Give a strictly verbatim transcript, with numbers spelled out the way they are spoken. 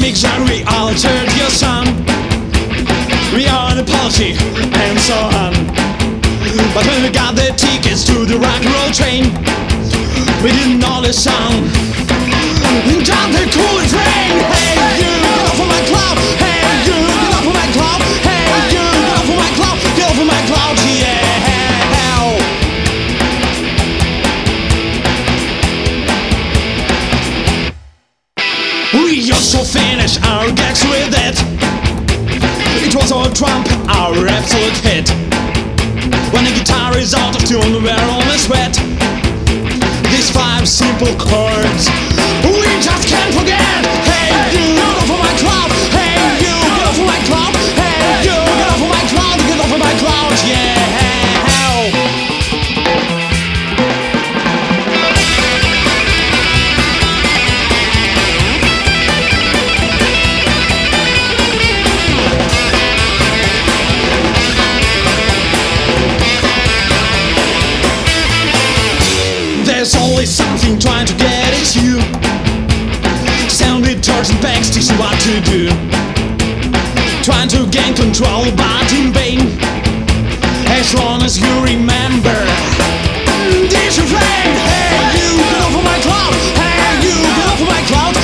fiction, we altered your son. We are an apology and so on. But when we got the tickets to the rock and roll train, we didn't know the song. Jump the cool train. Hey you, get off of my cloud. Hey you, get off of my cloud. Hey you, get off of my cloud. Get off of my cloud, yeah. We just so finished our gags with it. It was our Trump, our absolute hit. When the guitar is out of tune, we're only sweat. These five simple chords we just can't forget. Hey you, get off of my cloud. Hey you, get off of my cloud. Hey you, get off of my cloud. Get off of my cloud, yeah. There's always something trying to get at you. Sound detergent bags teach you what to do. Trying to gain control but in vain. As long as you remember this refrain. Hey you, get off of my cloud. Hey you, get off of my cloud.